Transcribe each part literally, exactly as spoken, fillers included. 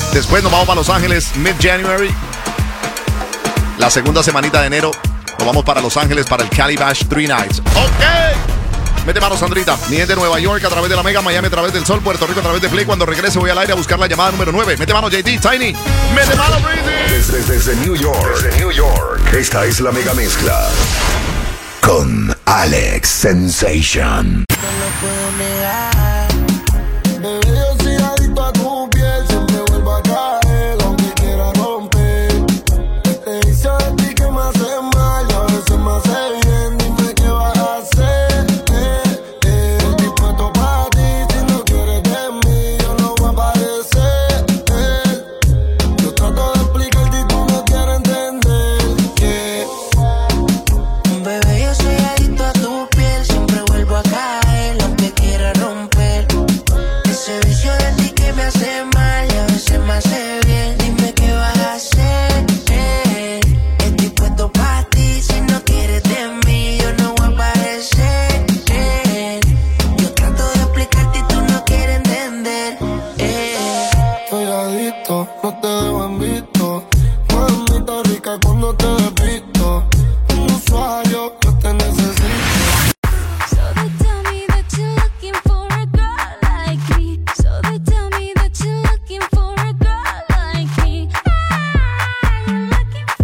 Después nos vamos para Los Ángeles, mid-January. La segunda semanita de enero nos vamos para Los Ángeles para el Cali Bash Three Nights. ¡Ok! Mete mano, Sandrita. Ni de Nueva York a través de la Mega, Miami a través del Sol, Puerto Rico a través de Play. Cuando regrese voy al aire a buscar la llamada número nueve. Mete mano, J T, Tiny. Mete mano, Breezy. Desde, desde New York, desde New York, esta es la Mega Mezcla con Alex Sensation. No lo puedo negar. Bebé, yo soy adicto a tu piel. Siempre vuelvo a caer, aunque quiera romper. Te hice de ti que me hace mal y a veces me hace bien. Dime qué vas a hacer. Eh, eh. Estoy dispuesto para ti. Si no quieres de mí, yo no voy a aparecer. Eh. Yo trato de explicarte y tú no quieres entender. Yeah. Bebé, yo soy adicto a tu piel. Siempre vuelvo a caer, aunque quiera romper. Ese vicio de ti que me hace mal y a veces me hace bien. Dime qué vas a hacer. Eh. Estoy puesto para ti. Si no quieres de mí, yo no voy a aparecer. Eh. Yo trato de explicarte y tú no quieres entender. Eh. Estoy adicto, no te dejo en visto. Mamita rica cuando te despisto. Un usuario, yo te necesito. So they tell me that you're looking for a girl like me. So they tell me that you're looking for a girl like me. Ah, you're looking for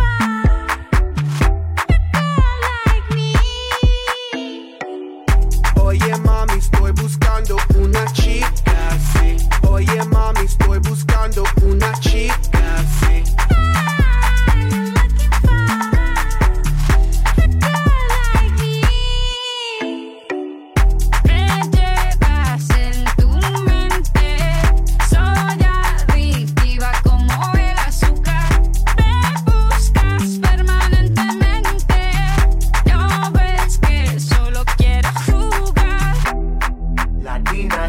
a girl like me. Oye mami, estoy buscando una chica así. Oye mami, estoy buscando una chica así. Ah, you're looking for a girl like me. Me llevas en tu mente. Soy adictiva como el azúcar. Me buscas permanentemente. No ves que solo quiero jugar. Latinas,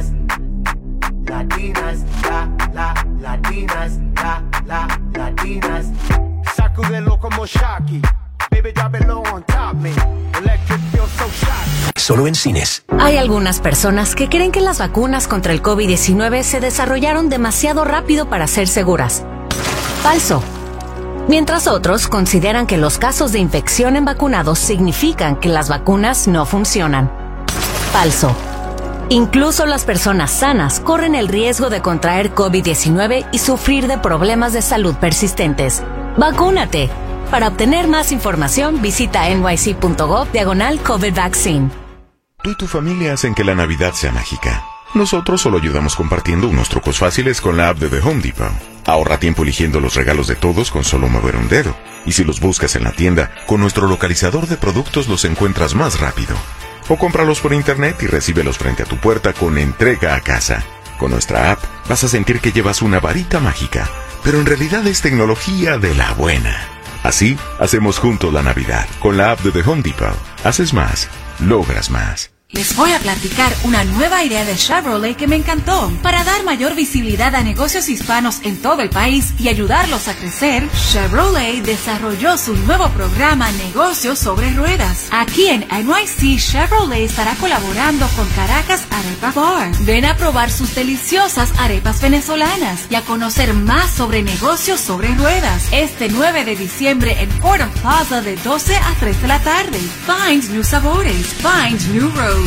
latinas, la, la, latinas, la, la, latinas. Sacúdelo como Shaki. Baby, drop it low on top me. Electric feels so shocky. Solo en cines. Hay algunas personas que creen que las vacunas contra el COVID diecinueve se desarrollaron demasiado rápido para ser seguras. Falso. Mientras otros consideran que los casos de infección en vacunados significan que las vacunas no funcionan. Falso. Incluso las personas sanas corren el riesgo de contraer COVID diecinueve y sufrir de problemas de salud persistentes. ¡Vacúnate! Para obtener más información, visita nyc.gov diagonal COVID vaccine. Tú y tu familia hacen que la Navidad sea mágica. Nosotros solo ayudamos compartiendo unos trucos fáciles con la app de The Home Depot. Ahorra tiempo eligiendo los regalos de todos con solo mover un dedo. Y si los buscas en la tienda, con nuestro localizador de productos los encuentras más rápido. O cómpralos por internet y recíbelos frente a tu puerta con entrega a casa. Con nuestra app vas a sentir que llevas una varita mágica, pero en realidad es tecnología de la buena. Así, hacemos juntos la Navidad. Con la app de The Home Depot, haces más, logras más. Les voy a platicar una nueva idea de Chevrolet que me encantó. Para dar mayor visibilidad a negocios hispanos en todo el país y ayudarlos a crecer, Chevrolet desarrolló su nuevo programa Negocios sobre Ruedas. Aquí en N Y C, Chevrolet estará colaborando con Caracas Arepa Bar. Ven a probar sus deliciosas arepas venezolanas y a conocer más sobre negocios sobre ruedas. Este nueve de diciembre en Fordham Plaza de doce a tres de la tarde. Find new sabores, find new roads.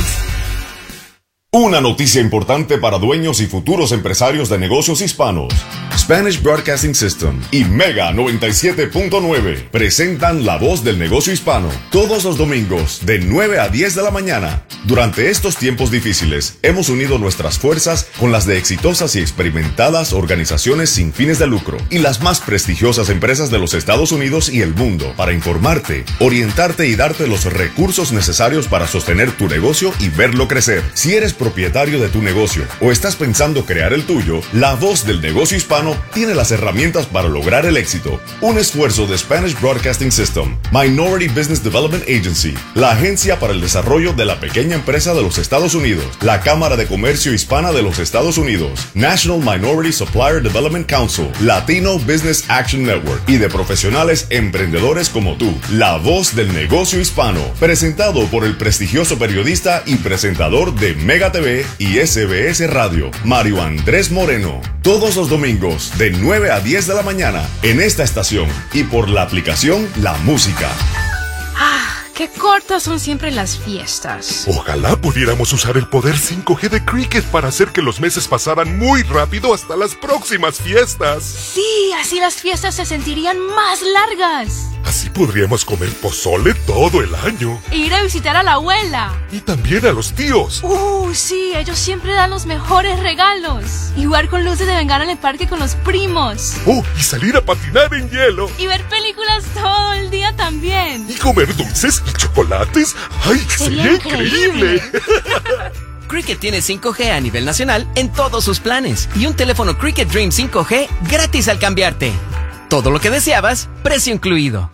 Una noticia importante para dueños y futuros empresarios de negocios hispanos. Spanish Broadcasting System y Mega noventa y siete punto nueve presentan La Voz del Negocio Hispano todos los domingos de nueve a diez de la mañana. Durante estos tiempos difíciles, hemos unido nuestras fuerzas con las de exitosas y experimentadas organizaciones sin fines de lucro y las más prestigiosas empresas de los Estados Unidos y el mundo para informarte, orientarte y darte los recursos necesarios para sostener tu negocio y verlo crecer. Si eres propietario de tu negocio o estás pensando crear el tuyo, La Voz del Negocio Hispano tiene las herramientas para lograr el éxito. Un esfuerzo de Spanish Broadcasting System, Minority Business Development Agency, la agencia para el desarrollo de la pequeña empresa de los Estados Unidos, la Cámara de Comercio Hispana de los Estados Unidos, National Minority Supplier Development Council, Latino Business Action Network y de profesionales emprendedores como tú. La Voz del Negocio Hispano, presentado por el prestigioso periodista y presentador de Mega T V y S B S Radio, Mario Andrés Moreno. Todos los domingos, de nueve a diez de la mañana, en esta estación y por la aplicación La Música. Ah, qué cortas son siempre las fiestas. Ojalá pudiéramos usar el poder cinco G de Cricket para hacer que los meses pasaran muy rápido hasta las próximas fiestas. Sí, así las fiestas se sentirían más largas. Así podríamos comer pozole todo el año. E ir a visitar a la abuela. Y también a los tíos. Uh, sí, ellos siempre dan los mejores regalos. Y jugar con luces de bengala en el parque con los primos. Oh, y salir a patinar en hielo. Y ver películas todo el día también. Y comer dulces y chocolates. ¡Ay, sería, sería increíble! increíble. Cricket tiene cinco G a nivel nacional en todos sus planes. Y un teléfono Cricket Dream cinco G gratis al cambiarte. Todo lo que deseabas, precio incluido.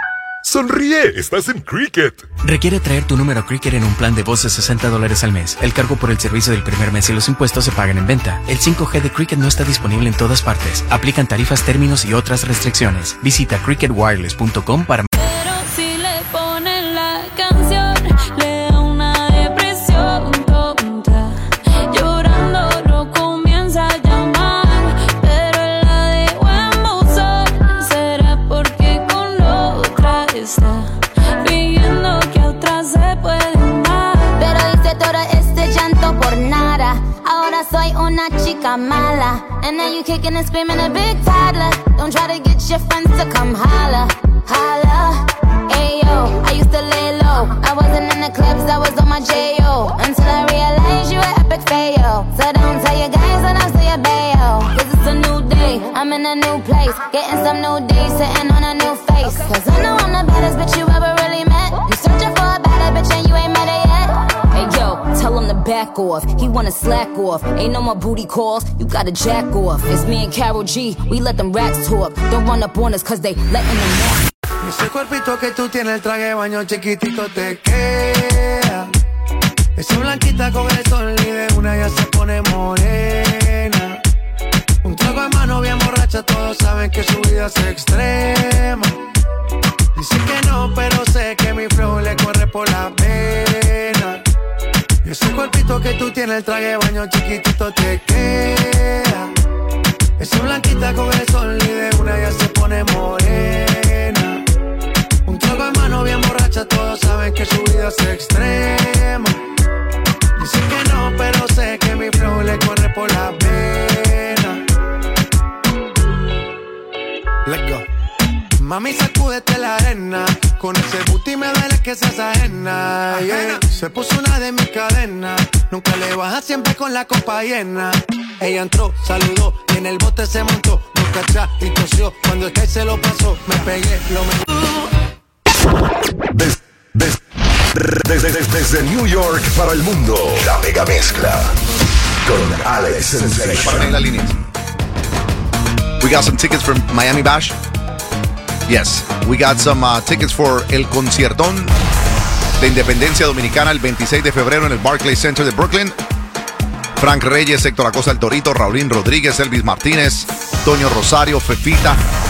¡Sonríe! ¡Estás en Cricket! Requiere traer tu número Cricket en un plan de voz de sesenta dólares al mes. El cargo por el servicio del primer mes y los impuestos se pagan en venta. El cinco G de Cricket no está disponible en todas partes. Aplican tarifas, términos y otras restricciones. Visita cricket wireless punto com para... Pero si le ponen la canción, le da una depresión tonta. Llorando no comienza a llamar, pero él la dejó en buzón. ¿Será porque con otra está fingiendo que a otra se puede amar? Pero hice todo este llanto por nada. Ahora soy una chica mala. And now you kicking and screaming a big toddler. Don't try to get your friends to come holla, holla. Ayo, I used to lay low. I wasn't in the clubs, I was on my J O. Until I realized you were epic fail. So don't tell your guys when I say a bail. Cause it's a new day, I'm in a new place. Getting some new days, sitting on a new face. Cause I know I'm the baddest bitch you ever really met. You searching for a better bitch and you ain't met her yet. Hey yo, tell him to back off. He wanna slack off. Ain't no more booty calls, you gotta jack off. It's me and Karol G, we let them racks talk. Don't run up on us cause they letting them know. Ese cuerpito que tú tienes, el traje de baño chiquitito te queda. Esa blanquita con el sol y de una ya se pone morena. Un trago en mano bien borracha, todos saben que su vida es extrema. Dice que no, pero sé que mi flow le corre por la vena. Y ese cuerpito que tú tienes, el traje de baño chiquitito te queda. Esa blanquita con el sol y de una ya se pone morena. Un trago en mano bien borracha, todos saben que su vida es extrema. Dicen que no, pero sé que mi flow le corre por la vena. Let's go. Mami, sacúdete la arena. Con ese booty me duele que seas ajena, yeah. Se puso una de mis cadenas. Nunca le baja, siempre con la copa llena. Ella entró, saludó y en el bote se montó. Nunca atrás y tosió. Cuando el que se lo pasó, me pegué, lo me... Des, des, desde, desde, desde New York para el mundo, la mega mezcla con Alex Sensation. Para mí la línea. We got some tickets from Miami Bash. Yes, we got some uh, tickets for el conciertón de Independencia Dominicana el veintiséis de febrero en el Barclays Center de Brooklyn. Frank Reyes, Héctor Acosta el Torito, Raulín Rodríguez, Elvis Martínez, Toño Rosario, Fefita,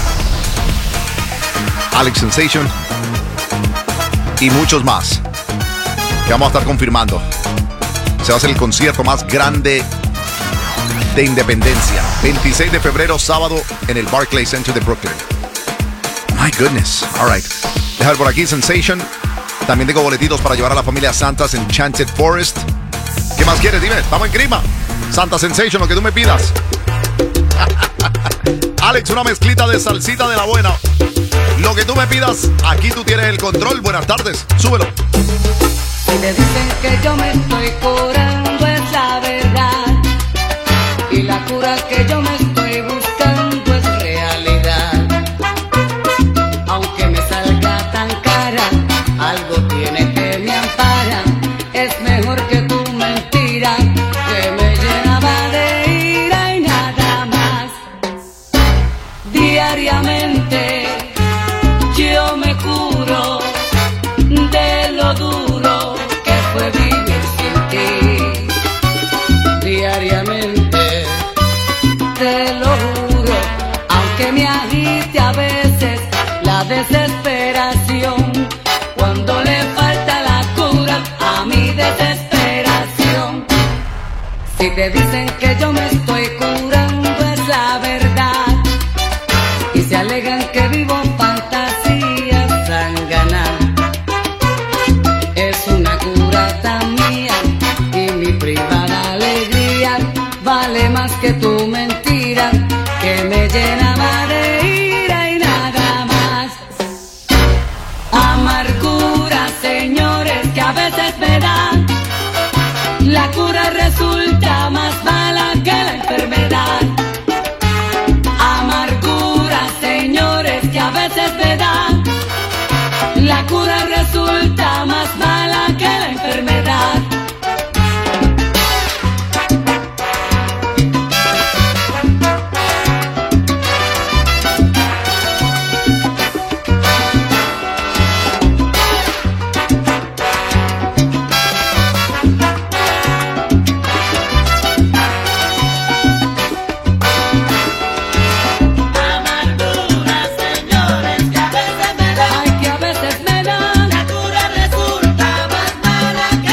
Alex Sensation y muchos más que vamos a estar confirmando. Se va a hacer el concierto más grande de Independencia. veintiséis de febrero, sábado, en el Barclays Center de Brooklyn. My goodness. All right. Dejar por aquí Sensation. También tengo boletitos para llevar a la familia Santas Enchanted Forest. ¿Qué más quieres? Dime. Estamos en Grima. Santa Sensation, lo que tú me pidas. Alex, una mezclita de salsita de la buena. Lo que tú me pidas, aquí tú tienes el control. Buenas tardes. Súbelo. Si te dicen que yo me estoy curando es la verdad. Y la cura que yo me estoy buscando es realidad. Aunque me salga tan cara, algo tiene que me ampara. Es mejor que tu mentira, que me llenaba de ira y nada más. Diariamente yo me curo de lo duro que fue vivir sin ti. Diariamente te lo juro, aunque me agite a veces la desesperación, cuando le falta la cura a mi desesperación. Si te dicen que yo me estoy curando que alegan que vivo fantasías sanganas. Es una curata mía y mi privada alegría vale más que tu mentira que me llenaba de ira y nada más. Amargura, señores, que a veces me dan. La cura resulta más mala que la enfermedad. Amargura, señores, que a veces me dan. La cura resulta más mala que la enfermedad. Que a veces me dan, la cura resulta más mala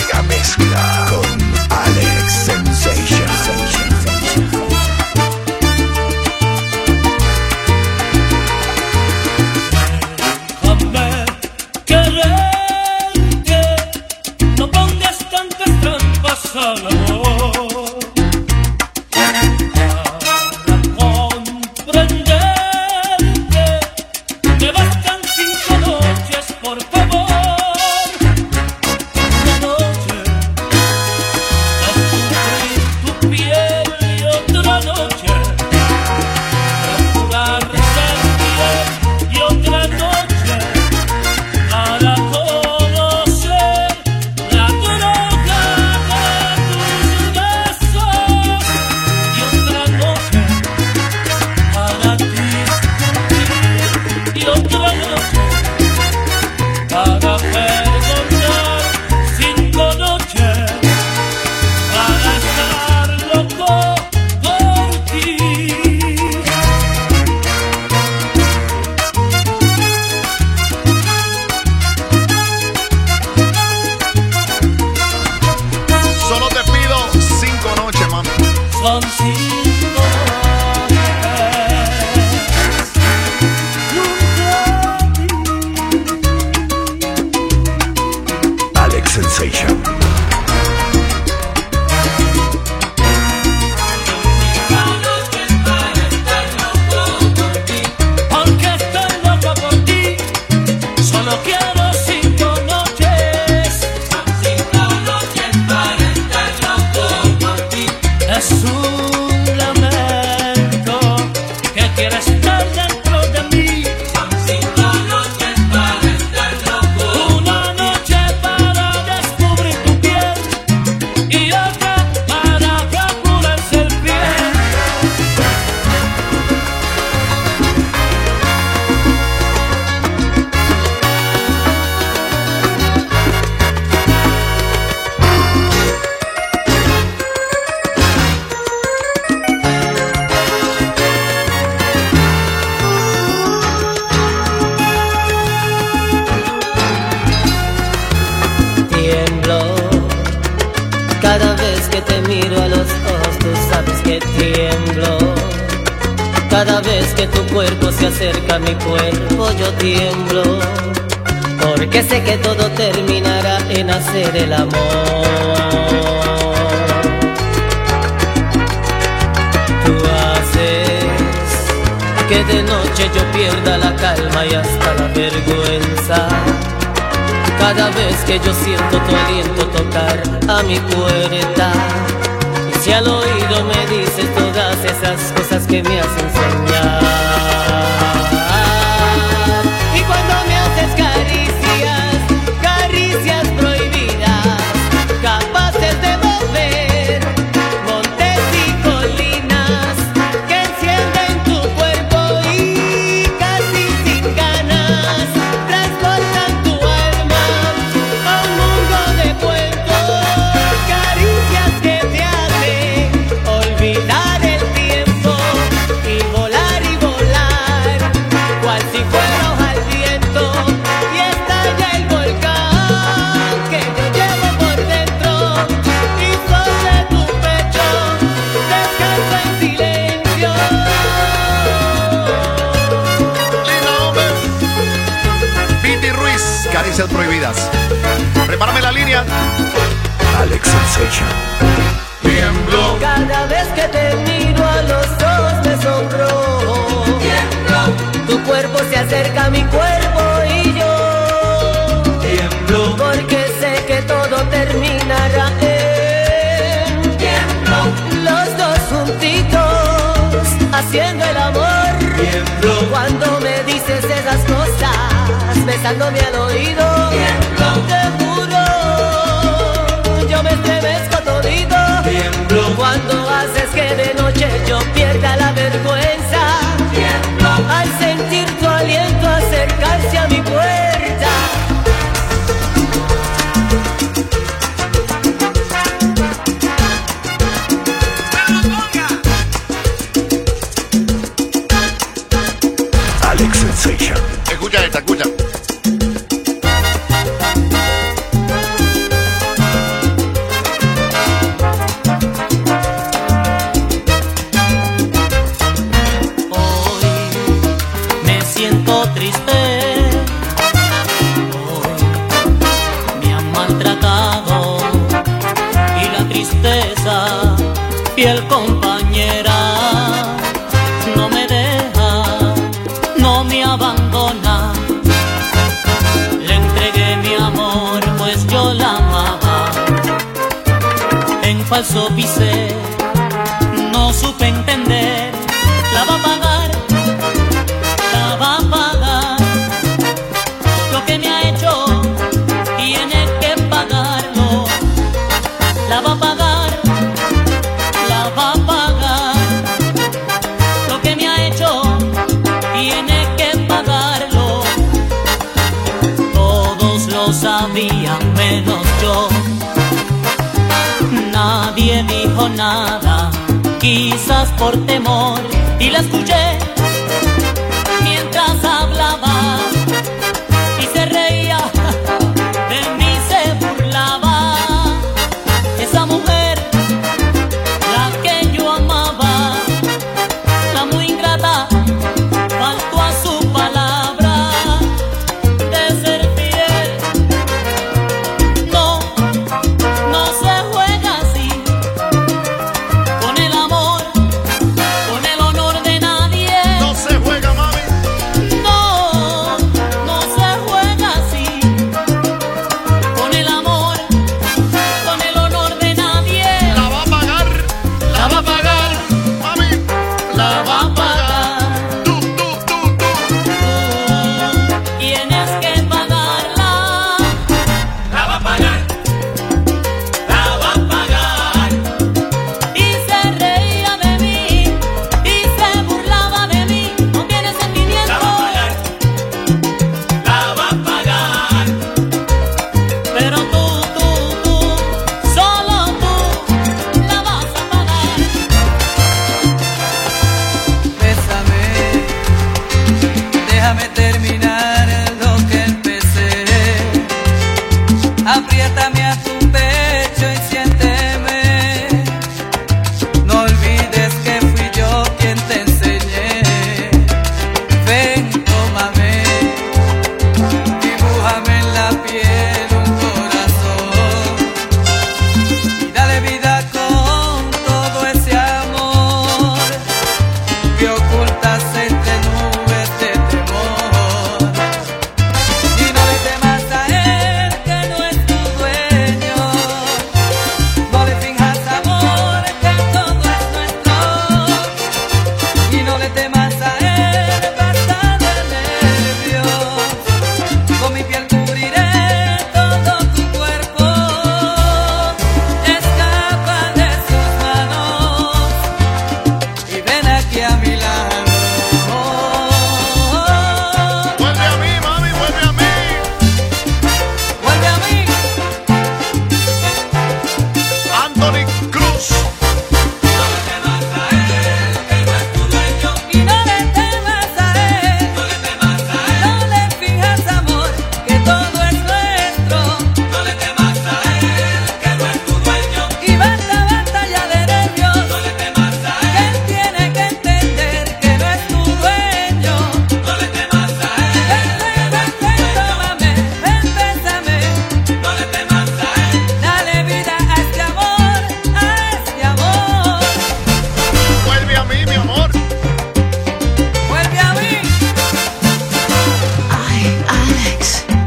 mega mezcla con Alex Sensation. Déjame quererte, no pongas tantas trampas al amor. Para comprenderte, me bastan cinco noches, por favor. Una noche descubrir tu piel y otra noche procurar ser fiel y otra noche para conocer la droga de tus besos y otra noche para discutir y otra noche para perdonar, cinco noches para estar loco por ti. Solo te pido cinco noches, mami. Son cinco Alex Sensation. Aunque estoy loco por ti, solo quiero cinco noches. Son cinco noches para estar loco por ti. Es un lamento que quieres estar dentro de mí. Son cinco noches para estar loco. Una noche para descubrir tu piel y otra para procurar ser fiel. Tiemblo cada vez que te miro a los ojos, tú sabes que tiemblo. Cada vez que tu cuerpo se acerca a mi cuerpo, yo tiemblo. Porque sé que todo terminará en hacer el amor. Tú haces que de noche yo pierda la calma y hasta la vergüenza. Cada vez que yo siento tu aliento tocar a mi puerta, y si al oído me dices todas esas cosas que me hacen soñar. Y cuando me haces caricias, caricias prohibidas, capaces de mover montes y colinas, que encienden tu cuerpo y casi sin ganas transportan tu alma a un mundo de cuentos. Caricias que te hacen olvidar el tiempo y volar y volar, cual si fuera hoja al viento, y estalla el volcán que yo llevo por dentro, y sobre tu pecho descanso en silencio. Piti Ruiz, caricias prohibidas. Prepárame la línea. Alex Sensation. Tiemblo. Cada vez que te miro a los ojos me sonrojo. Tiemblo. Tu cuerpo se acerca a mi cuerpo y yo tiemblo. Porque sé que todo terminará en tiemblo. Los dos juntitos haciendo el amor. Tiemblo. Cuando me dices esas cosas, besándome al oído. Tiemblo. Te juro, yo me estremezco todito. Tiemblo. Cuando haces que de noche yo pierda la vergüenza. Tiemblo. Al sentir tu aliento acercarse a mi puerta. Alex Sensation. Escucha esta, escucha. fiel compañera, no me deja, no me abandona. Le entregué mi amor, pues yo la amaba. En falso pisé, no supe entender. La va a pagar, la va a pagar. Lo que me ha hecho, tiene que pagarlo. La va a pagar, la va a pagar. Lo que me ha hecho, tiene que pagarlo. Todos lo sabían menos yo. Nadie dijo nada, quizás por temor, y la escuché mientras hablaba y se reía, de mí se burlaba. Esa mujer, la que yo amaba, la muy ingrata, faltó a su palabra de ser fiel. No, no se juega así con el amor, con el honor de nadie. No se juega, mami. No, no se juega así con el amor, con el honor de nadie. La va a pagar, La va a pagar, mami. la va a pagar. Tú, tú, tú, tú. Tienes que pagarla. La va a pagar, la va a pagar. Y se reía de mí y se burlaba de mí. No tiene sentimiento. La va a pagar, la va a pagar. Pero tú, tú, tú, solo tú la vas a pagar. Bésame, déjame terminar lo que empecé. Apriétame a tu pecho y siénteme. No olvides que fui yo quien te enseñé. Ven, tómame, dibújame en la piel un corazón y dale vida con todo ese amor que ocultas entre nubes de temor. Y no le temas a él que no es tu dueño. No le finjas amor que todo es nuestro. Y no le temas a él, basta de nervios. Con mi piel cubriré todo tu cuerpo. Escapa de sus manos y ven aquí a mi lado. Vuelve a mí, mami, vuelve a mí. Vuelve a mí. Anthony Cruz. Y no le temas a él, no le finjas amor, que todo es nuestro. No le temas a él, que no es tu dueño. Y basta, basta ya de nervios, No le temas a que él tiene que entender que no es tu dueño. no le temas a él. Ven, ven, ven, ven, tómame, ven, bésame, No le temas a él. dale vida a este amor, a este amor. Vuelve a mí, mi amor. Vuelve a mí. Ay, Alex.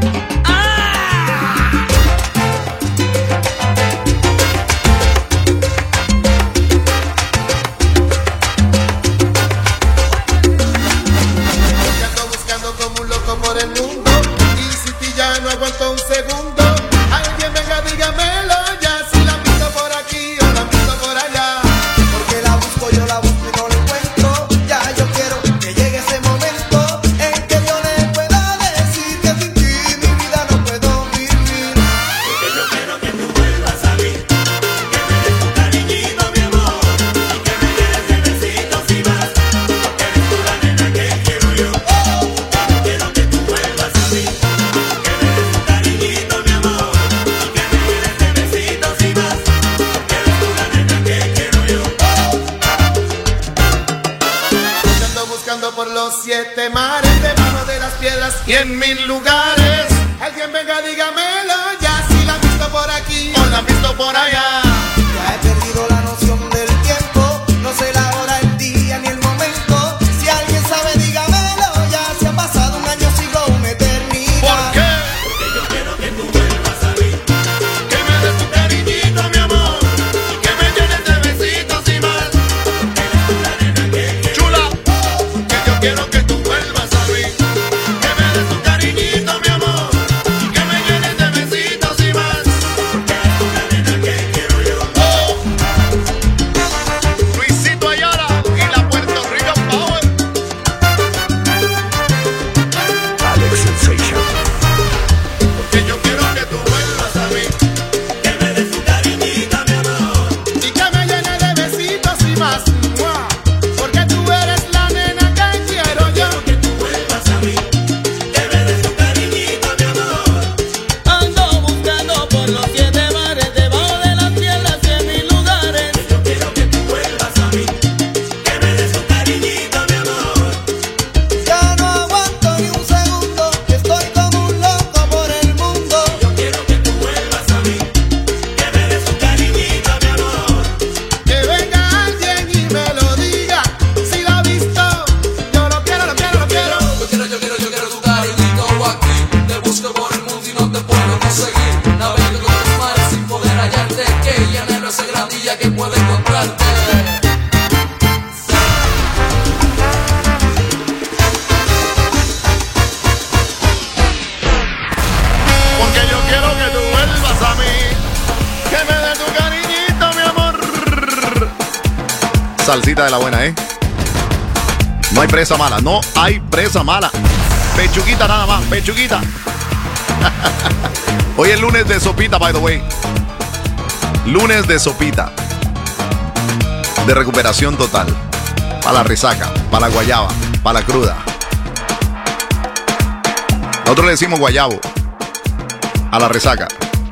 Yo ando buscando como un loco por el mundo. Y si ti ya no aguanto un segundo, alguien venga, dígamelo ya. Si la han visto por aquí o la han visto por allá. Porque la busco, yo la busco y no la encuentro. Ya yo quiero que llegue ese momento en que yo le pueda decir que sin ti mi vida no puedo vivir. Porque yo quiero que tú vuelvas a mí, que me des tu cariñito, mi amor, y que me des de besitos y más, porque eres tú la nena que quiero yo. Yo quiero que tú vuelvas a mí, que me des tu cariñito, mi amor, y que me des de besitos y más, porque eres tú la nena que quiero yo. Yo ando buscando por los siete mares, debajo de las piedras y en mil lugares. Alguien venga, dígamelo ya. Si la han visto por aquí O la han visto por allá. ya he perdido la noción del tiempo. salsita de la buena, ¿eh? No hay presa mala, no hay presa mala. Pechuguita nada más, pechuguita. Hoy es lunes de sopita, by the way. Lunes de sopita. De recuperación total. Para la resaca, para la guayaba, para la cruda. Nosotros le decimos guayabo a la resaca.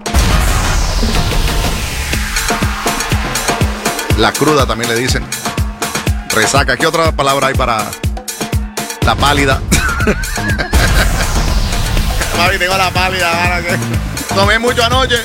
La cruda también le dicen. Resaca. ¿Qué otra palabra hay para la pálida? Mami, tengo la pálida. Tomé mucho anoche.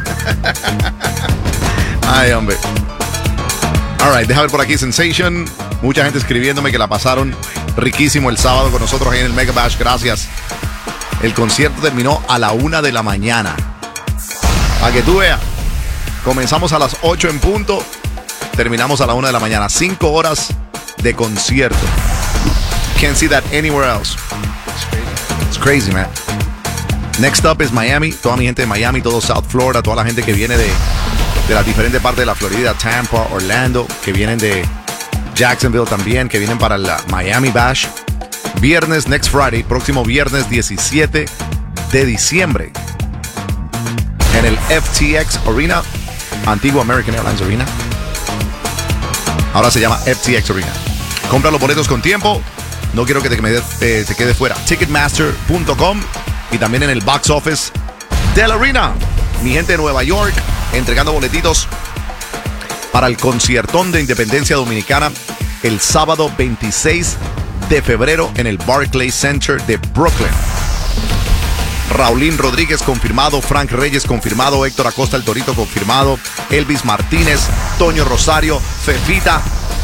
Ay, hombre. All right, deja ver por aquí Sensation. Mucha gente escribiéndome que la pasaron riquísimo el sábado con nosotros ahí en el Mega Bash. Gracias. El concierto terminó a la una de la mañana. Para que tú veas. Comenzamos a las ocho en punto. Terminamos a la una de la mañana. Cinco horas de concierto. Can't see that anywhere else. It's crazy, man. Next up is Miami. Toda mi gente de Miami, todo South Florida, toda la gente que viene de, de las diferentes partes de la Florida, Tampa, Orlando, que vienen de Jacksonville también, que vienen para la Miami Bash. Viernes, next Friday, próximo viernes diecisiete de diciembre. En el F T X Arena, antiguo American Airlines Arena. Ahora se llama F T X Arena. Compra los boletos con tiempo. No quiero que te, eh, te quede fuera. Ticketmaster punto com y también en el box office de la Arena. Mi gente de Nueva York entregando boletitos para el conciertón de Independencia Dominicana el sábado veintiséis de febrero en el Barclays Center de Brooklyn. Raulín Rodríguez confirmado, Frank Reyes confirmado, Héctor Acosta el Torito confirmado, Elvis Martínez, Toño Rosario, Fefita.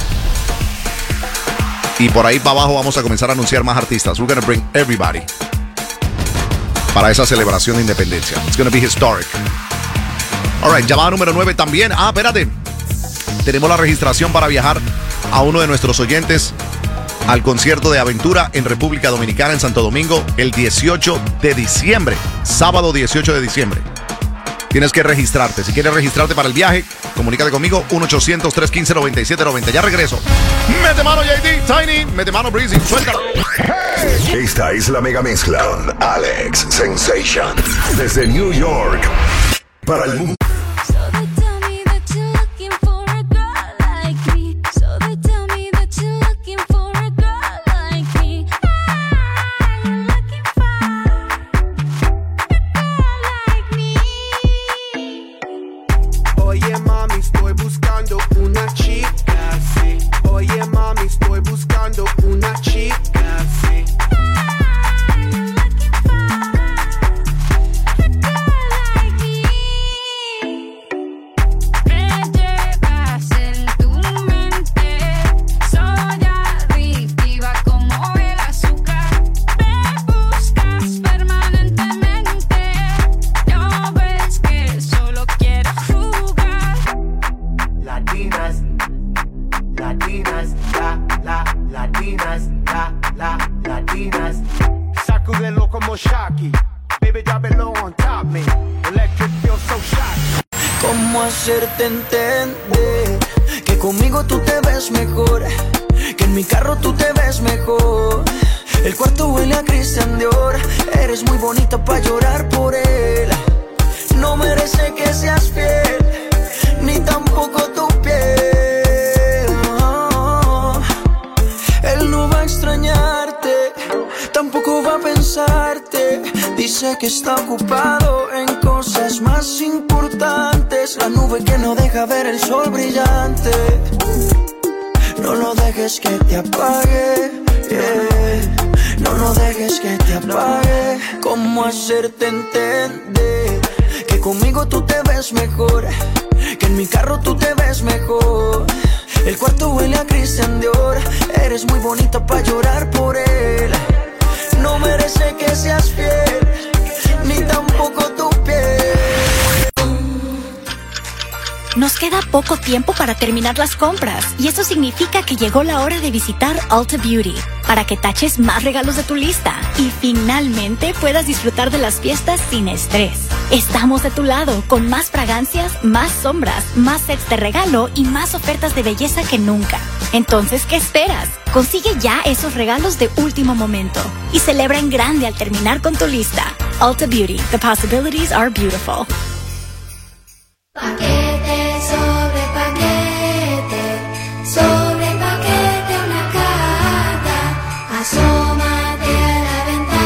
Y por ahí para abajo vamos a comenzar a anunciar más artistas. We're gonna bring everybody para esa celebración de independencia. It's gonna be historic. All right, llamada número nueve también. Ah, espérate. Tenemos la registración para viajar a uno de nuestros oyentes al concierto de Aventura en República Dominicana en Santo Domingo el dieciocho de diciembre. Sábado dieciocho de diciembre. Tienes que registrarte. Si quieres registrarte para el viaje, comunícate conmigo. uno ochocientos, tres uno cinco, nueve siete nueve cero. Ya regreso. Mete mano J D, Tiny. Mete mano Breezy. Suéltalo. Esta es la mega mezcla con Alex Sensation. Desde New York para el mundo. ¿Cómo hacerte entender que conmigo tú te ves mejor, que en mi carro tú te ves mejor? El cuarto huele a Christian Dior, eres muy bonita para llorar por él. No merece que seas fiel, ni tampoco tu piel. Oh, él no va a extrañarte, tampoco va a pensarte. Dice que está ocupado en cosas más importantes. La nube que no deja ver el sol brillante. No lo dejes que te apague, yeah. No lo dejes que te apague. ¿Cómo hacerte entender que conmigo tú te ves mejor, que en mi carro tú te ves mejor? El cuarto huele a Christian Dior, eres muy bonita para llorar por él. No merece que seas fiel, ni tampoco tu piel. Nos queda poco tiempo para terminar las compras y eso significa que llegó la hora de visitar Ulta Beauty para que taches más regalos de tu lista y finalmente puedas disfrutar de las fiestas sin estrés. Estamos de tu lado con más fragancias, más sombras, más sets de regalo y más ofertas de belleza que nunca. Entonces, ¿qué esperas? Consigue ya esos regalos de último momento y celebra en grande al terminar con tu lista. Ulta Beauty, the possibilities are beautiful. Paquete sobre paquete, sobre paquete una carta, asómate a la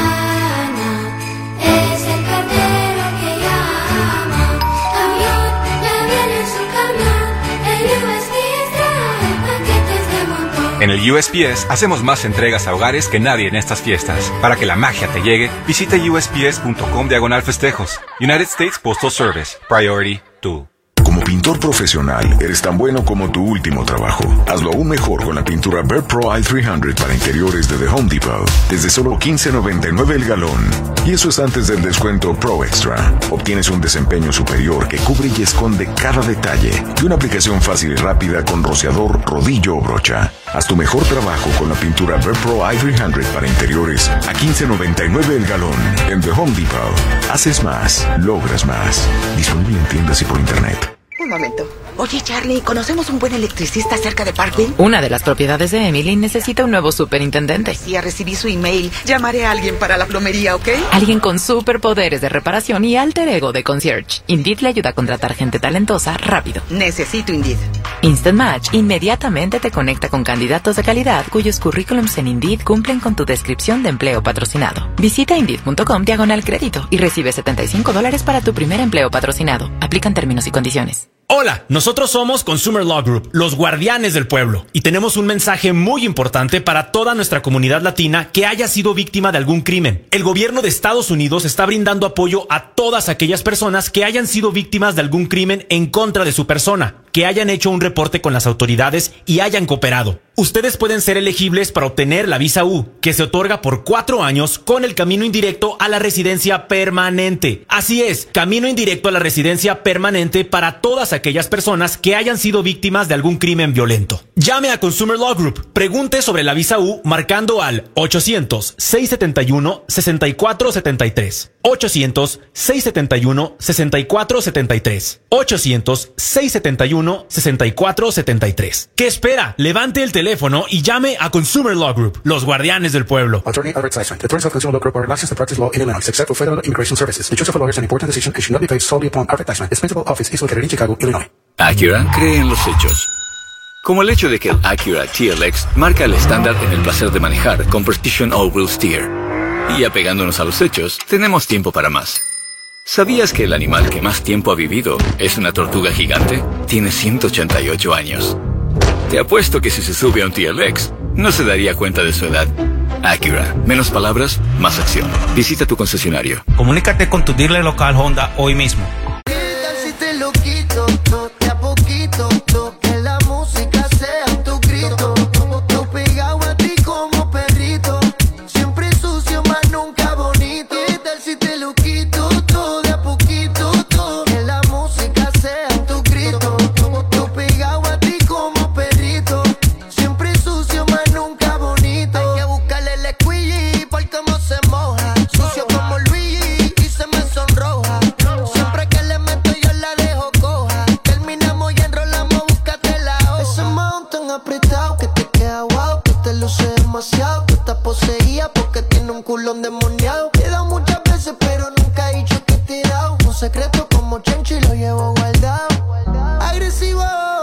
ventana, es el cartero que llama, camión, ya viene su camión, el U S P S trae paquetes de montón. En el U S P S hacemos más entregas a hogares que nadie en estas fiestas. Para que la magia te llegue, visita U S P S punto com diagonal festejos. United States Postal Service. Priority two. Como pintor profesional, eres tan bueno como tu último trabajo. Hazlo aún mejor con la pintura Behr Pro I trescientos para interiores de The Home Depot. Desde solo quince noventa y nueve el galón. Y eso es antes del descuento Pro Extra. Obtienes un desempeño superior que cubre y esconde cada detalle. Y una aplicación fácil y rápida con rociador, rodillo o brocha. Haz tu mejor trabajo con la pintura Behr Pro I trescientos para interiores a quince noventa y nueve el galón. En The Home Depot. Haces más, logras más. Disponible en tiendas y por internet. Un momento. Oye, Charlie, ¿conocemos un buen electricista cerca de Parkville? Una de las propiedades de Emily necesita un nuevo superintendente. Sí, ya recibí su email. Llamaré a alguien para la plomería, ¿ok? Alguien con superpoderes de reparación y alter ego de concierge. Indeed le ayuda a contratar gente talentosa rápido. Necesito Indeed. Instant Match inmediatamente te conecta con candidatos de calidad cuyos currículums en Indeed cumplen con tu descripción de empleo patrocinado. Visita Indeed punto com diagonal crédito y recibe setenta y cinco dólares para tu primer empleo patrocinado. Aplican términos y condiciones. Hola, nosotros somos Consumer Law Group, los guardianes del pueblo, y tenemos un mensaje muy importante para toda nuestra comunidad latina que haya sido víctima de algún crimen. El gobierno de Estados Unidos está brindando apoyo a todas aquellas personas que hayan sido víctimas de algún crimen en contra de su persona, que hayan hecho un reporte con las autoridades y hayan cooperado. Ustedes pueden ser elegibles para obtener la visa U, que se otorga por cuatro años con el camino indirecto a la residencia permanente. Así es, camino indirecto a la residencia permanente para todas aquellas personas que hayan sido víctimas de algún crimen violento. Llame a Consumer Law Group, pregunte sobre la visa U marcando al ochocientos, seiscientos setenta y uno, sesenta y cuatro setenta y tres. ochocientos, seiscientos setenta y uno, sesenta y cuatro setenta y tres. ochocientos, seiscientos setenta y uno, sesenta y cuatro setenta y tres. ¿Qué espera? Levante el teléfono y llame a Consumer Law Group, los guardianes del pueblo. Attorney advertisement. The terms of Consumer Law Group are licensed to practice law in Illinois, except for federal immigration services. The choice of a lawyer is an important decision and should not be based solely upon advertisement. Its principal office is located in Chicago, Illinois. Acura cree en los hechos. Como el hecho de que el Acura T L X marca el estándar en el placer de manejar con Precision All-Wheel Steer. Y apegándonos a los hechos, tenemos tiempo para más. ¿Sabías que el animal que más tiempo ha vivido es una tortuga gigante? Tiene ciento ochenta y ocho años. Te apuesto que si se sube a un T L X, no se daría cuenta de su edad. Acura. Menos palabras, más acción. Visita tu concesionario. Comunícate con tu dealer local Honda hoy mismo. ¿Qué tal si te lo quito, to, de a poquito, to, que la música sea tu grito, yo pegado a ti como perrito, siempre sucio más nunca bonito. ¿Qué tal si te lo quito, to, de a poquito, to, que la música sea tu grito, yo pegado a ti como perrito, siempre sucio más nunca bonito. Hay que buscarle el squeegee por cómo se moja, sucio como Luigi y se me sonroja. Siempre que le meto yo la dejo coja. Terminamos y enrolamos, búscate la hoja. Ese mount tan apretado que te queda guau, que te luce demasiado. Tú estás poseída porque tiene un culón demoniado. Te he dado muchas veces pero nunca he dicho que te he dado. Un secreto como Chencho y lo llevo guardado. Agresivo,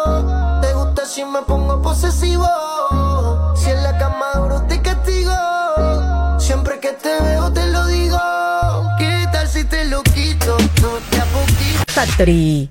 te gusta si me pongo posesivo. Si en la cama duro te castigo. Siempre que te veo te lo digo. ¿Qué tal si te lo quito? No te a poquito. Factory.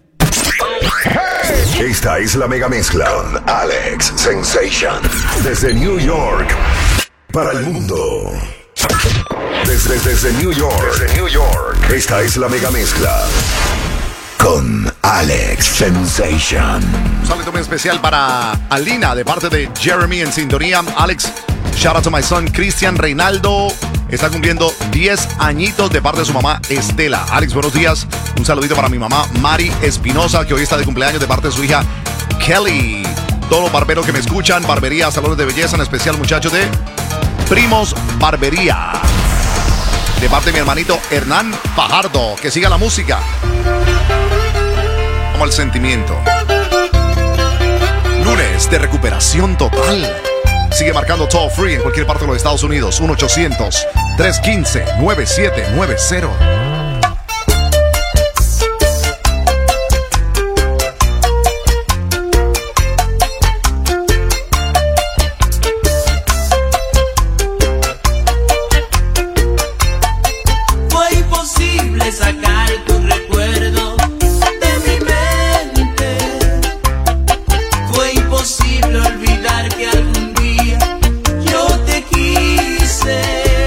Esta es la mega mezcla con Alex Sensation. Desde New York para el mundo. Desde, desde New York. Desde New York. Esta es la mega mezcla con Alex Sensation. Un saludo muy especial para Alina de parte de Jeremy en sintonía. Alex, shout out to my son Cristian Reinaldo. está cumpliendo diez añitos de parte de su mamá Estela. Alex, buenos días. Un saludito para mi mamá Mari Espinosa, que hoy está de cumpleaños de parte de su hija Kelly. Todos los barberos que me escuchan, barbería, salones de belleza, en especial muchachos de Primos Barbería. De parte de mi hermanito Hernán Fajardo. Que siga la música. Como el sentimiento. Lunes de recuperación total. Sigue marcando toll free en cualquier parte de los Estados Unidos. uno ochocientos, tres uno cinco, nueve siete nueve cero. Fue imposible sacar tu recuerdo de mi mente. Fue imposible olvidar que algún día yo te quise.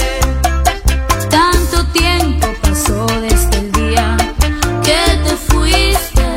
Tanto tiempo pasó desde el día que te fuiste.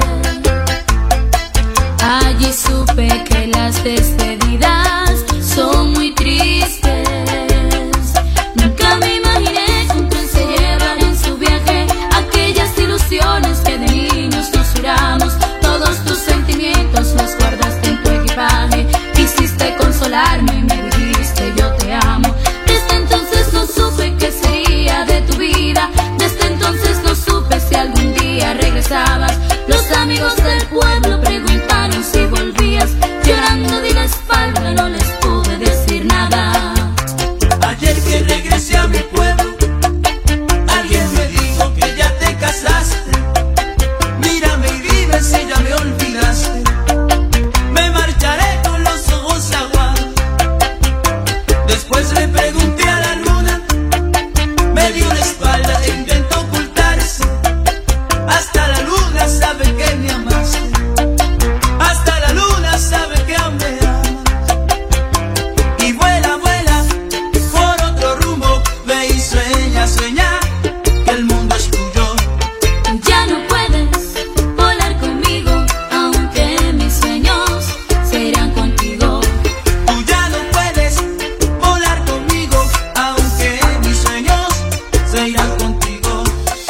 Allí supe que las despedidas son muy tristes. Nunca me imaginé que un tren se llevara en su viaje aquellas ilusiones que de niños nos juramos. Todos tus sentimientos los guardaste en tu equipaje. Quisiste consolarme y me dijiste yo te amo. Desde entonces no supe qué sería de tu vida. Desde entonces no supe si algún día regresabas. Los amigos del pueblo preguntaron si volvías. Llorando di la espalda, no les pude decir nada. Ayer que regresé a mi pueblo, alguien me dijo que ya te casaste. Mírame y dime si ya me olvidaste. Me marcharé con los ojos aguados. Después le pregunté a la luna, me dio la espalda e intentó ocultarse. Hasta la luna sabe que me amaste. Hasta la luna sabe que aún me amas. Y vuela, vuela por otro rumbo. Ve y sueña, sueña que el mundo es tuyo. Ya no puedes volar conmigo, aunque mis sueños se irán contigo. Tú ya no puedes volar conmigo, aunque mis sueños se irán contigo.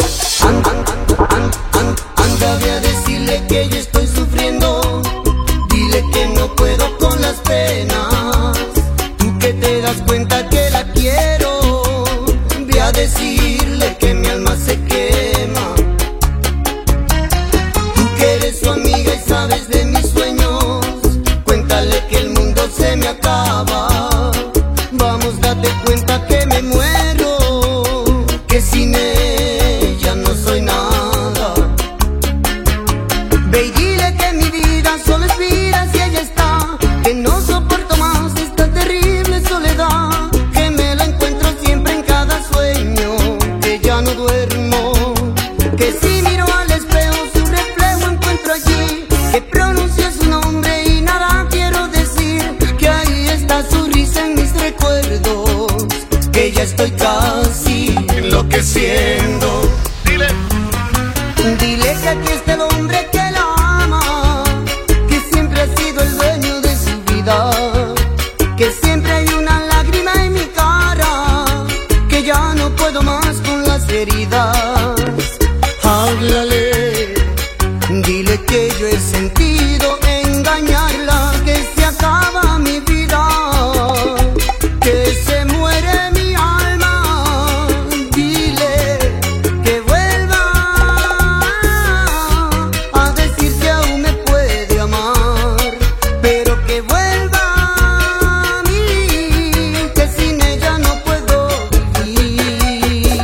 Anda, ve a decirle que yo estoy sufriendo. Dile que no puedo con las penas. Tú que te das cuenta que la quiero. Ve a decirle que mi alma se quema. Tú que eres su amiga y sabes de mis sueños. Cuéntale que el mundo se me acaba. Vamos, date cuenta que me muero. Que sin ella no soy nada. Ve y dile que mi vida solo es vida si ella está. Que no soporto más esta terrible soledad. Que me la encuentro siempre en cada sueño. Que ya no duermo. Que si miro al espejo su reflejo encuentro allí. Que pronuncio su nombre y nada quiero decir. Que ahí está su risa en mis recuerdos. Que ya estoy casi enloqueciendo. Dile. Dile que aquí está el hombre que la ama, que siempre ha sido el dueño de su vida, que siempre hay una lágrima en mi cara, que ya no puedo más con las heridas. Háblale, dile que yo he sentido engañarla, que se acaba mi vida, que se muere mi alma. Dile que vuelva a decir que aún me puede amar, pero que vuelva a mí, que sin ella no puedo vivir.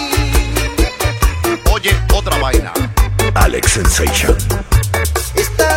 Oye, otra vaina. Alex Sensation. Está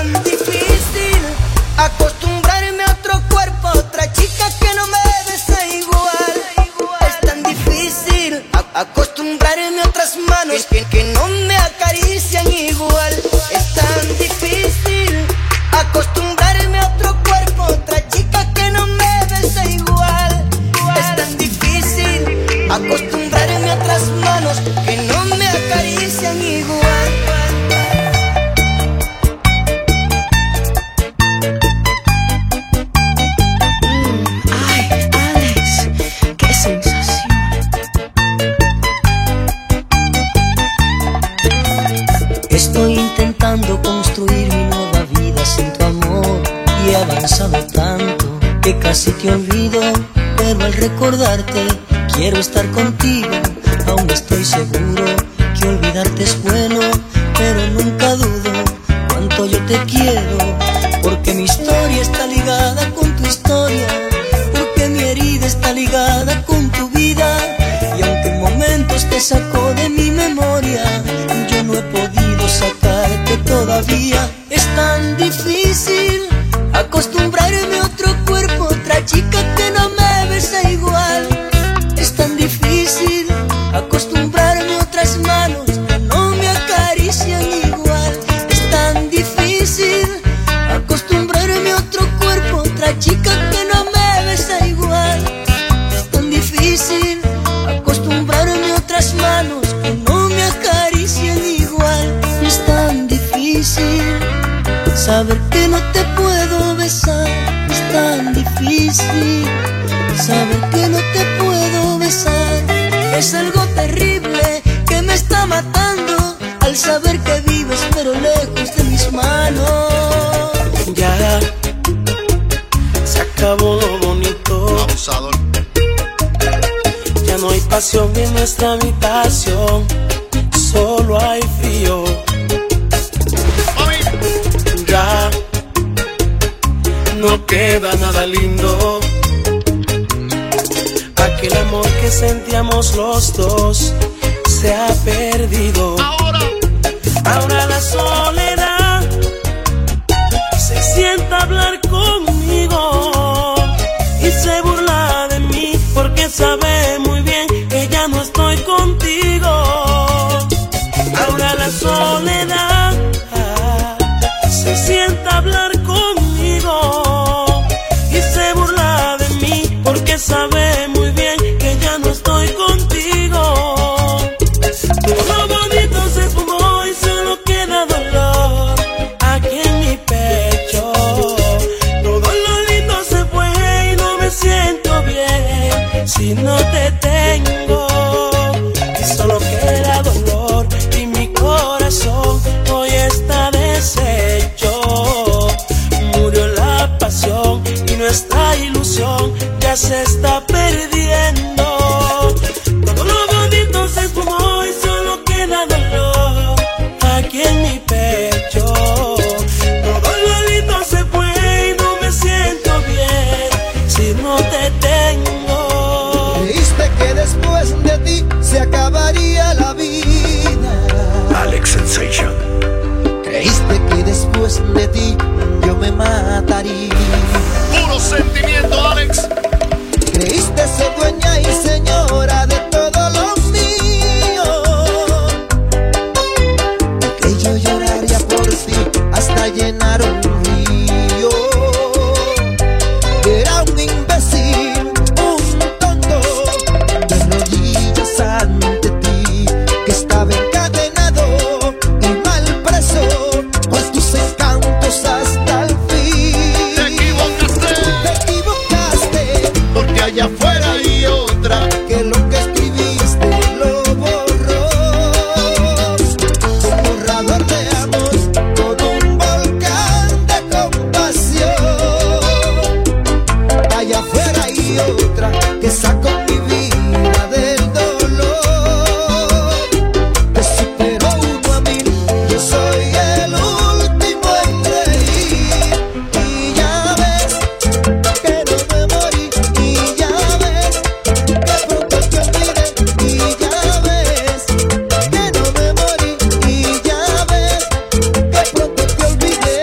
pensado tanto que casi te olvido, pero al recordarte quiero estar contigo. Aún estoy seguro que olvidarte es bueno, pero nunca dudo cuánto yo te quiero, porque mi historia está ligada con tu historia, porque mi herida está ligada con tu vida, y aunque en momentos te sacó de mi memoria, yo no he podido sacarte todavía. Es tan difícil acostumbrarme a otro cuerpo, otra chica que no me besa igual. Es tan difícil acostumbrarme a otras manos que no me acarician igual. Es tan difícil acostumbrarme a otro cuerpo, otra chica que no me besa igual. Es tan difícil acostumbrarme a otras manos que no me acarician igual. Es tan difícil saber que no te puedo besar. Es tan difícil saber que no te puedo besar. Es algo terrible que me está matando al saber que vives pero lejos de mis manos. Ya se acabó lo bonito. Abusador. Ya no hay pasión en nuestra habitación, solo hay frío. Ya no queda nada lindo. Aquel amor que sentíamos los dos se ha perdido. Ahora, ahora la soledad se sienta a hablar conmigo y se burla de mí porque sabe muy bien que ya no estoy contigo. Ahora la soledad se sienta a hablar conmigo y se burla de mí porque sabe muy bien que ya no estoy contigo. Todo lo bonito se esfumó y solo queda dolor aquí en mi pecho. Todo lo lindo se fue y no me siento bien si no te tengo. Y solo queda dolor y mi corazón hoy está deshecho. Murió la pasión y nuestra ilusión ya se está perdiendo. Todo lo bonito se esfumó y solo queda dolor aquí en mi pecho. Todo lo lindo se fue y no me siento bien si no te tengo. Creíste que después de ti se acabaría la vida. Alex Sensation. Creíste que después de ti yo me mataría. Puro sentimiento, Alex. Creíste ser dueña y señora de todo lo mío, que yo lloraría por ti hasta llenar un río. Era un imbécil, un tonto, de rodillas ante ti, que estaba encadenado y mal preso por tus encantos hasta el fin. Te equivocaste, te equivocaste, porque allá afuera hay otra que lo que escribiste lo borró. Un borrador de amor con un volcán de compasión. Allá afuera hay otra que sacó mi vida del dolor. Te superó uno a mil, yo soy el último en reír. Y ya ves que no me morí, y ya ves que pronto te olvidé, y ya ves que no me morí, y ya ves que pronto te olvidé.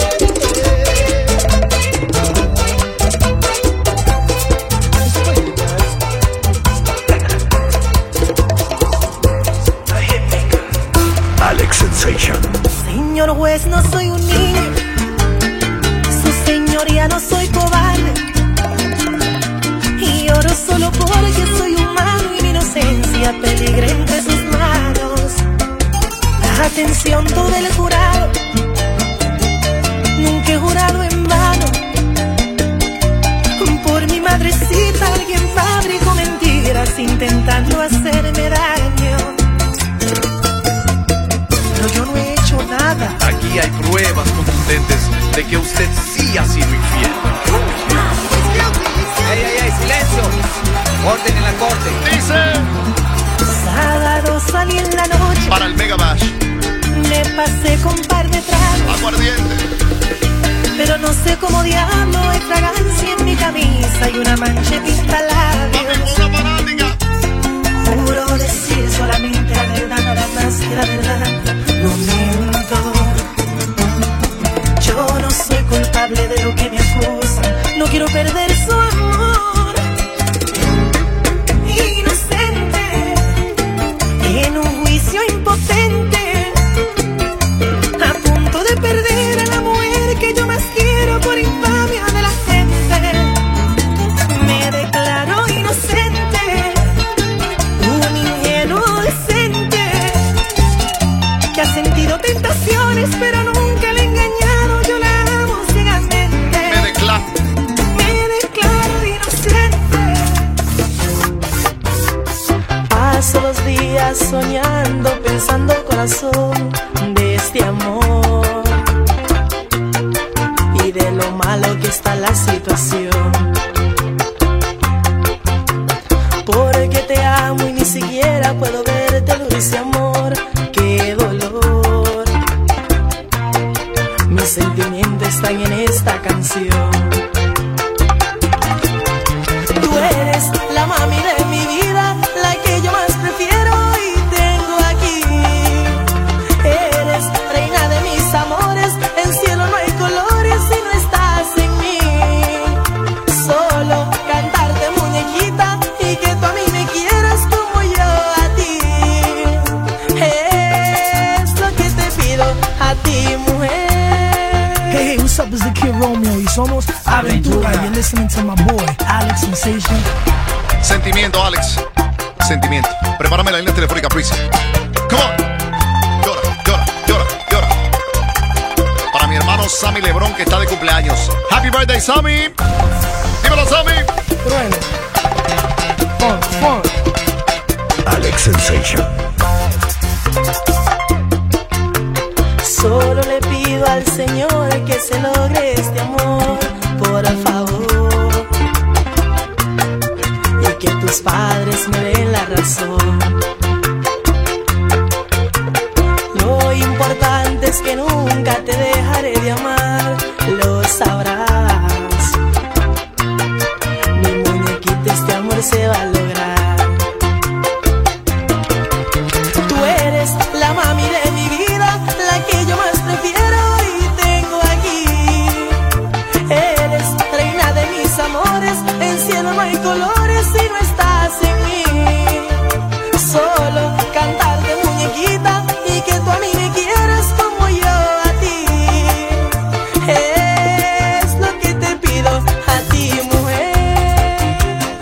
Alex Sensation. Señor juez, no soy un niño, su señoría no soy cobarde, y lloro solo porque soy humano y mi inocencia peligra entre sus manos. Atención todo el jurado, nunca he jurado en vano. Por mi madrecita alguien fabricó mentiras intentando hacerme daño. Pero yo no he hecho nada. Aquí hay pruebas contundentes. contentes de que usted sí ha sido infiel. ¡Ey, ey, ey! ¡Silencio! Orden en la corte. Dice: sábado salí en la noche. Para el Mega Bash. Me pasé con un par de tragos. Aguardiente. Pero no sé cómo diablo hay fragancia en mi camisa y una mancha de pintalabios. Una fanática. Juro decir solamente la verdad, nada más que la verdad. No miento. Yo no soy culpable de lo que me acusan. No quiero perder su amor. Inocente, en un juicio impotente, a punto de perder a la mujer que yo más quiero por infamia de la gente. Me declaro inocente, un ingenuo decente que ha sentido tentaciones pero nunca le he engañado. Yo la amo ciegamente. Me declaro. Me declaro inocente. Paso los días soñando, pensando corazón de este amor y de lo malo que está la situación. Porque te amo y ni siquiera puedo verte dulce amor. Qué dolor. Mis sentimientos están en esta canción. Tú eres la mami de mi vida, la que yo más prefiero y tengo aquí. Eres reina de mis amores, en cielo no hay colores si no estás en mí. Solo cantarte muñequita y que tú a mí me quieras como yo a ti. Es lo que te pido a ti, mujer. Hey, hey, what's up? It's the Kid Romeo y somos Aventura. You're listening to my boy, Alex Sensation. Sentimiento, Alex. Sentimiento. Prepárame la línea telefónica, please. Come on. Llora, llora, llora, llora. Para mi hermano Sammy Lebron, que está de cumpleaños. Happy birthday, Sammy. Dímelo, Sammy. Bueno. Fun, fun. Alex Sensation. Solo le pido al Señor que se logre este amor, por favor, y que tus padres me den la razón. Lo importante es que nunca te dejaré de amar, lo sabrás. Mi muñequita, este amor se va a lograr. Tú eres la mami de mi vida, la que yo más prefiero y tengo aquí. Eres reina de mis amores, en cielo no hay colores si no estás en mí. Solo cantarte muñequita y que tú a mí me quieras como yo a ti. Es lo que te pido a ti, mujer.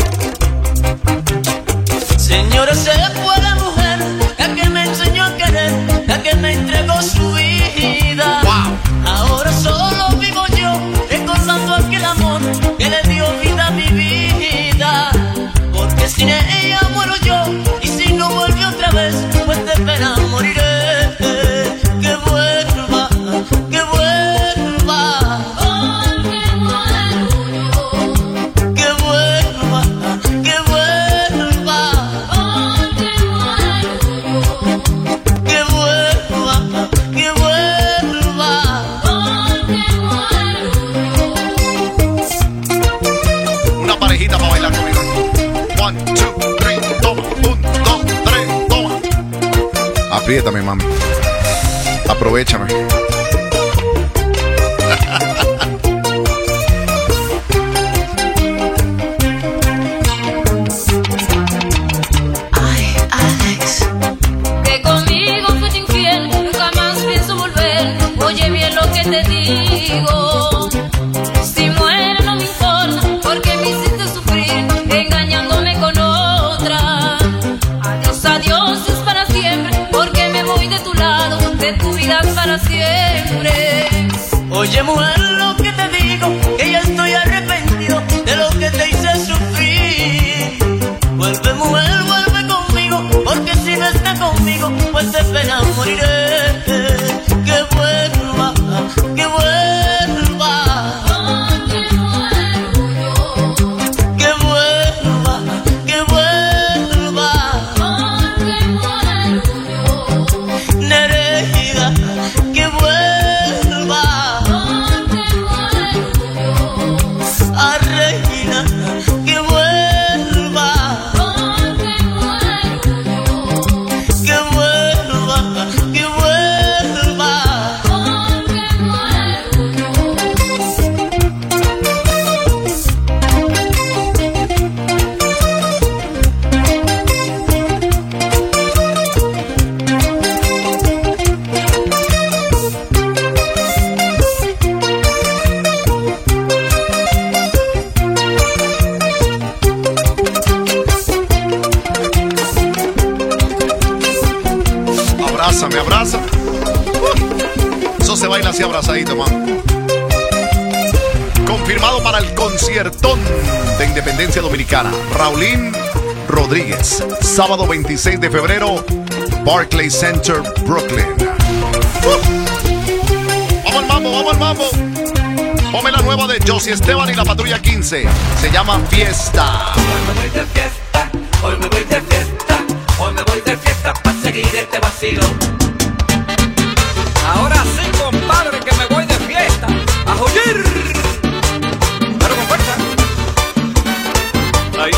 Señora, se fue la mujer, la que me enseñó a querer, la que me entregó su vida. Wow. Ahora solo vivo yo, recordando aquel amor que le dio vida a mi vida. Porque sin ella muero yo, y si no vuelve otra vez, pues de pena moriré. Que vuelva, que vuelva. Porque muero yo. Que vuelva, que vuelva. Porque muero yo. Que vuelva, que vuelva. Porque muero yo. Una parejita para bailar conmigo. One, two, three, toma. Un, dos, tres, toma. Apriétame, mami. Aprovechame. Ay, Alex. Que conmigo fuiste infiel, nunca más pienso volver. Oye bien lo que te digo. Si muero no me importa, porque me hiciste sufrir, engañándome con otra. Adiós, adiós es para siempre, porque me voy de tu lado, de tu vida para siempre. Oye, mujer, lo que te digo, que ya estoy arrepentido de lo que te hice sufrir. Vuelve, mujer, vuelve conmigo, porque si no estás conmigo, pues de pena moriré. Que vuelva, que vuelva. se baila así abrazadito, man. Confirmado para el conciertón de Independencia Dominicana. Raulín Rodríguez. Sábado veintiséis de febrero. Barclays Center, Brooklyn. Uh. Vamos al mambo, vamos al mambo. Ponme la nueva de Josie Esteban y la Patrulla quince. Se llama Fiesta. Hoy me voy de fiesta, hoy me voy de fiesta, hoy me voy de fiesta para seguir este vacilo. Ahora sí, compadre, que me voy de fiesta a joder, pero con fuerza. Ahí.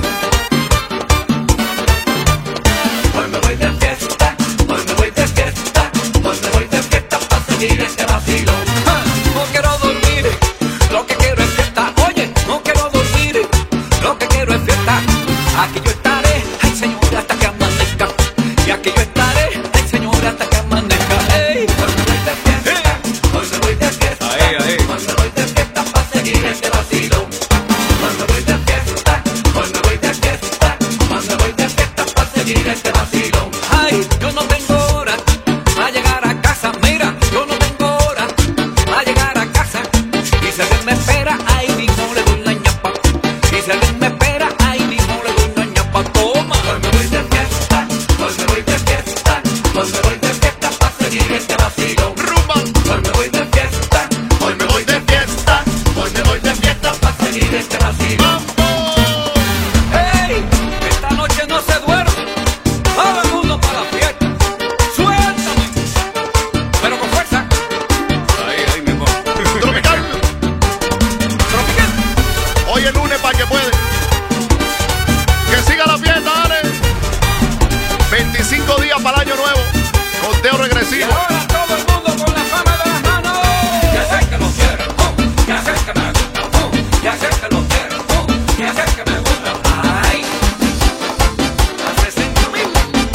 Hoy me voy de fiesta, hoy me voy de fiesta, hoy me voy de fiesta para seguir este vacilo. Ah, no quiero dormir, lo que quiero es fiesta. Oye, no quiero dormir, lo que quiero es fiesta. Aquí yo estaré, ay señor, hasta que amanezca. Y aquí yo estaré, ay señor, hasta que amanezca. Ey, hoy me voy de fiesta, hoy me voy de fiesta. Ahí, ahí. Hoy me voy de fiesta para seguir este vacilo. Hoy me voy de fiesta, hoy me voy de fiesta, hoy me voy de fiesta para seguir este vacilo. Ay, yo no tengo hora a llegar a casa. Mira, yo no tengo hora a llegar a casa. Y si alguien me espera, ahí mismo le doy la ñapa. Y si alguien me espera, ahí mismo le doy la ñapa. Toma. Hoy me voy de fiesta, hoy me voy de fiesta, hoy me voy de fiesta para seguir este vacilo. Rumba. Hoy me voy de fiesta, hoy me voy de fiesta, hoy me voy de fiesta para seguir este vacilo. ¡Hey! Esta noche no se duerme. Todo el mundo para la fiesta. Suéltame. Pero con fuerza. Ahí, ahí mismo. Tropical. Tropical. Hoy es lunes para que puede. Que siga la fiesta, dale. veinticinco días para el año nuevo. Conteo regresivo. Y ahora todo el mundo con la fama de las manos. Ya sé que lo quiero, oh, ya sé que me gusta, oh, ya sé que lo quiero, oh, ya sé que me gusta. Ay, hace cinco mil.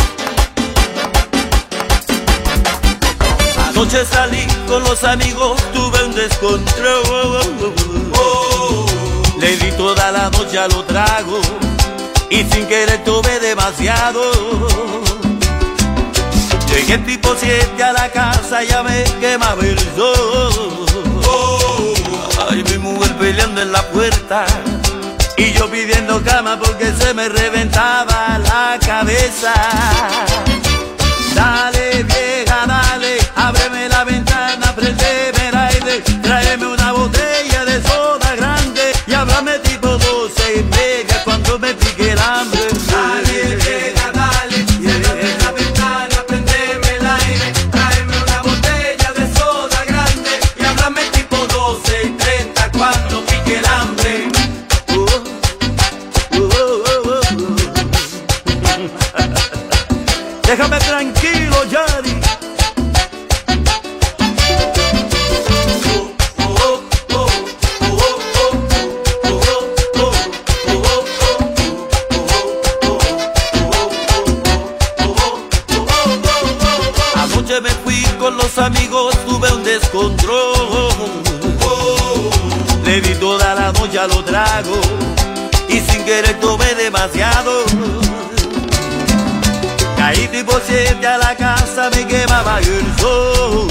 Anoche salí con los amigos, tuve un descontrol. Oh, le di toda la noche a los tragos y sin querer tuve demasiado. Llegué tipo siete a la casa, ya me quemaba el sol. Oh, ay, mi mujer peleando en la puerta y yo pidiendo cama porque se me reventaba la cabeza. Dale vieja, dale, ábreme la ventana, prendeme el aire, tráeme una botella de soda grande y háblame tipo doce y media cuando me pique el hambre. Dale vieja, dale, ábreme la ventana, prendeme el aire, tráeme una botella de soda grande y háblame tipo doce y treinta cuando pique el hambre. Oh, oh, oh, oh, oh. Déjame tranquilo, Yari. Anoche me fui con los amigos, tuve un descontrol. Le di toda la noche a los tragos y sin querer tomé demasiado. Caí tipo siete a la casa, me quemaba el sol.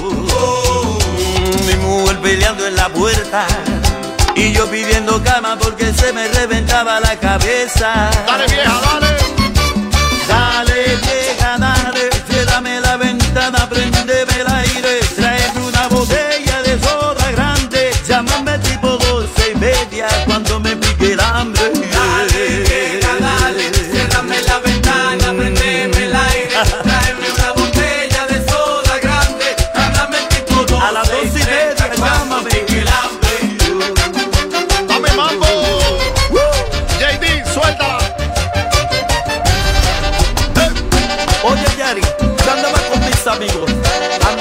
Mi mujer peleando en la puerta y yo pidiendo cama porque se me reventaba la cabeza. Dale vieja, dale. Dale vieja, dale, ciérrame la ventana, prendeme el aire, tráeme una botella de soda grande, llámame tipo doce y media cuando me pique el hambre. Dale vieja, dale, ciérrame la ventana, prendeme el aire, tráeme una botella de soda grande, háblame tipo doce a las doce y media, llámame. el hambre. Dame mambo. J D, suéltala. Oye Yari, yo andaba con mis amigos,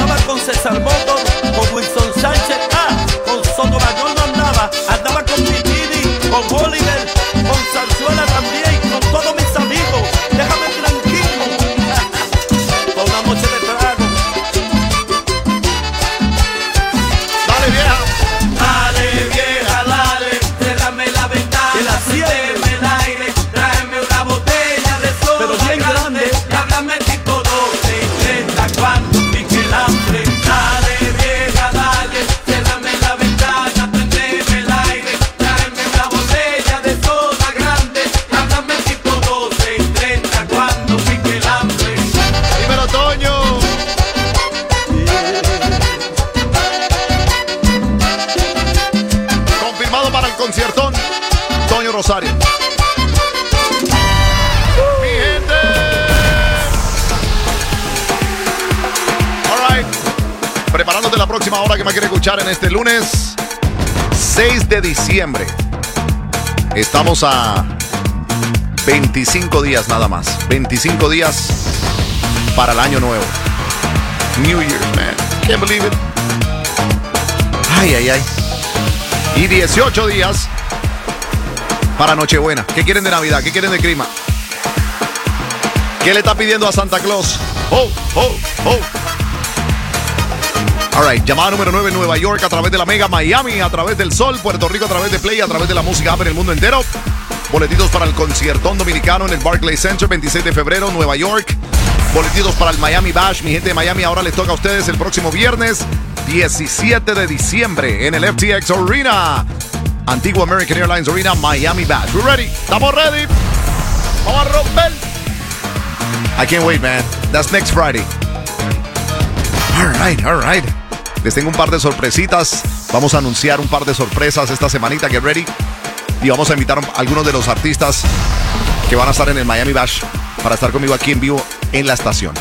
Eugenio Rosario. Mi gente. All right. Preparándote la próxima hora que me quiere escuchar en este lunes seis de diciembre. Estamos a veinticinco días nada más. veinticinco días para el año nuevo. New Year, man. Can't believe it. Ay, ay, ay. Y dieciocho días para Nochebuena. ¿Qué quieren de Navidad? ¿Qué quieren de clima? ¿Qué le está pidiendo a Santa Claus? Oh, oh, oh. All right, llamada número nueve en Nueva York a través de la Mega, Miami a través del Sol, Puerto Rico a través de Play, a través de la música app en el mundo entero. Boletitos para el conciertón dominicano en el Barclays Center, veintiséis de febrero, Nueva York. Boletitos para el Miami Bash. Mi gente de Miami, ahora les toca a ustedes el próximo viernes, diecisiete de diciembre, en el F T X Arena. Antiguo American Airlines Arena, Miami Bash. We're ready. Estamos ready. Vamos a romper. I can't wait, man. That's next Friday. All right, all right. Les tengo un par de sorpresitas. Vamos a anunciar un par de sorpresas esta semanita. Get ready. Y vamos a invitar a algunos de los artistas que van a estar en el Miami Bash para estar conmigo aquí en vivo en la estación.